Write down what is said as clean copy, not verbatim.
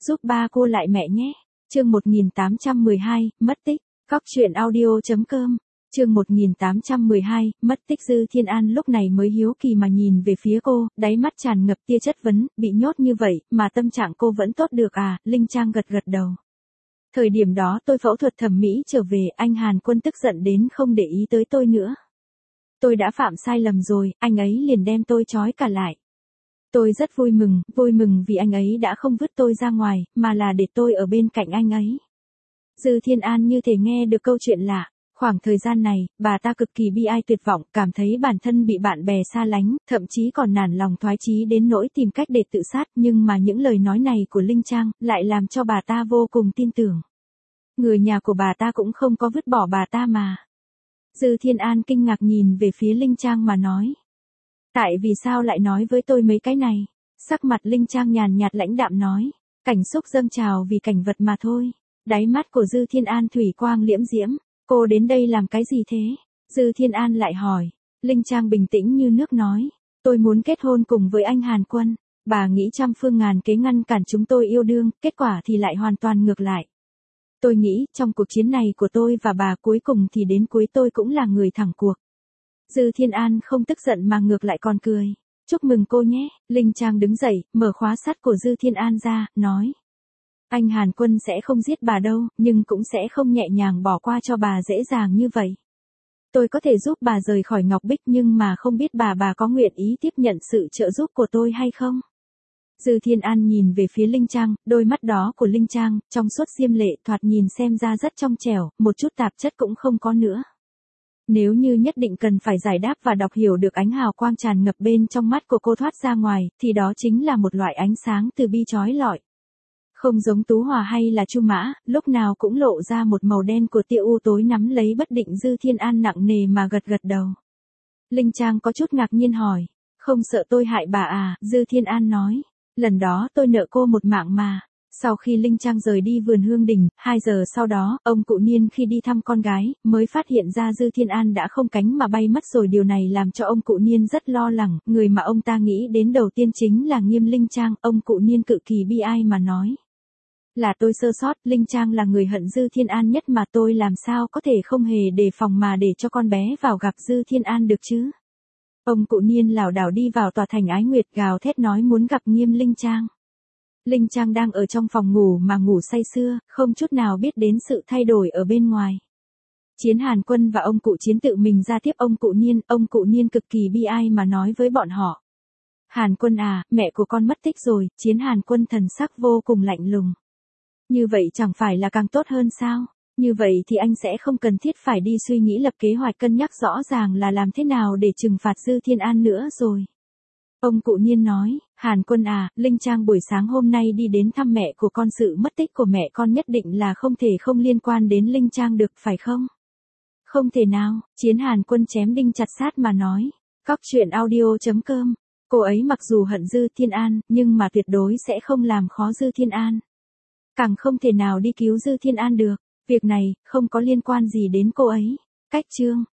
giúp ba cô lại mẹ nhé. Chương 1812, mất tích. Cóc truyện audio.com. Chương 1812, mất tích. Dư Thiên An lúc này mới hiếu kỳ mà nhìn về phía cô, đáy mắt tràn ngập tia chất vấn, bị nhốt như vậy, mà tâm trạng cô vẫn tốt được à? Linh Trang gật gật đầu. Thời điểm đó tôi phẫu thuật thẩm mỹ trở về, anh Hàn Quân tức giận đến không để ý tới tôi nữa. Tôi đã phạm sai lầm rồi, anh ấy liền đem tôi trói cả lại. Tôi rất vui mừng vì anh ấy đã không vứt tôi ra ngoài, mà là để tôi ở bên cạnh anh ấy. Dư Thiên An như thể nghe được câu chuyện lạ. Khoảng thời gian này, bà ta cực kỳ bi ai tuyệt vọng, cảm thấy bản thân bị bạn bè xa lánh, thậm chí còn nản lòng thoái chí đến nỗi tìm cách để tự sát, nhưng mà những lời nói này của Linh Trang lại làm cho bà ta vô cùng tin tưởng. Người nhà của bà ta cũng không có vứt bỏ bà ta mà. Dư Thiên An kinh ngạc nhìn về phía Linh Trang mà nói. Tại vì sao lại nói với tôi mấy cái này? Sắc mặt Linh Trang nhàn nhạt lãnh đạm nói. Cảnh xúc dâng trào vì cảnh vật mà thôi. Đáy mắt của Dư Thiên An thủy quang liễm diễm. Cô đến đây làm cái gì thế? Dư Thiên An lại hỏi. Linh Trang bình tĩnh như nước nói. Tôi muốn kết hôn cùng với anh Hàn Quân. Bà nghĩ trăm phương ngàn kế ngăn cản chúng tôi yêu đương, kết quả thì lại hoàn toàn ngược lại. Tôi nghĩ, trong cuộc chiến này của tôi và bà cuối cùng thì đến cuối tôi cũng là người thắng cuộc. Dư Thiên An không tức giận mà ngược lại còn cười. Chúc mừng cô nhé. Linh Trang đứng dậy, mở khóa sắt của Dư Thiên An ra, nói. Anh Hàn Quân sẽ không giết bà đâu, nhưng cũng sẽ không nhẹ nhàng bỏ qua cho bà dễ dàng như vậy. Tôi có thể giúp bà rời khỏi Ngọc Bích nhưng mà không biết bà có nguyện ý tiếp nhận sự trợ giúp của tôi hay không? Dư Thiên An nhìn về phía Linh Trang, đôi mắt đó của Linh Trang, trong suốt diêm lệ thoạt nhìn xem ra rất trong trẻo, một chút tạp chất cũng không có nữa. Nếu như nhất định cần phải giải đáp và đọc hiểu được ánh hào quang tràn ngập bên trong mắt của cô thoát ra ngoài, thì đó chính là một loại ánh sáng từ bi chói lọi. Không giống Tú Hòa hay là Chu Mã, lúc nào cũng lộ ra một màu đen của tia u tối nắm lấy bất định. Dư Thiên An nặng nề mà gật gật đầu. Linh Trang có chút ngạc nhiên hỏi, không sợ tôi hại bà à? Dư Thiên An nói, lần đó tôi nợ cô một mạng mà. Sau khi Linh Trang rời đi vườn Hương Đình, 2 giờ sau đó, ông cụ Niên khi đi thăm con gái, mới phát hiện ra Dư Thiên An đã không cánh mà bay mất rồi. Điều này làm cho ông cụ Niên rất lo lắng, người mà ông ta nghĩ đến đầu tiên chính là Nghiêm Linh Trang. Ông cụ Niên cực kỳ bi ai mà nói. Là tôi sơ sót, Linh Trang là người hận Dư Thiên An nhất mà tôi làm sao có thể không hề đề phòng mà để cho con bé vào gặp Dư Thiên An được chứ. Ông cụ Niên lảo đảo đi vào tòa thành Ái Nguyệt gào thét nói muốn gặp Nghiêm Linh Trang. Linh Trang đang ở trong phòng ngủ mà ngủ say sưa, không chút nào biết đến sự thay đổi ở bên ngoài. Chiến Hàn Quân và ông cụ Chiến tự mình ra tiếp ông cụ Niên cực kỳ bi ai mà nói với bọn họ. Hàn Quân à, mẹ của con mất tích rồi. Chiến Hàn Quân thần sắc vô cùng lạnh lùng. Như vậy chẳng phải là càng tốt hơn sao? Như vậy thì anh sẽ không cần thiết phải đi suy nghĩ lập kế hoạch cân nhắc rõ ràng là làm thế nào để trừng phạt Dư Thiên An nữa rồi. Ông cụ Niên nói, Hàn Quân à, Linh Trang buổi sáng hôm nay đi đến thăm mẹ của con, sự mất tích của mẹ con nhất định là không thể không liên quan đến Linh Trang được, phải không? Không thể nào, Chiến Hàn Quân chém đinh chặt sát mà nói. Cóc truyện audio.com. Cô ấy mặc dù hận Dư Thiên An, nhưng mà tuyệt đối sẽ không làm khó Dư Thiên An. Càng không thể nào đi cứu Dư Thiên An được. Việc này, không có liên quan gì đến cô ấy. Cách chương.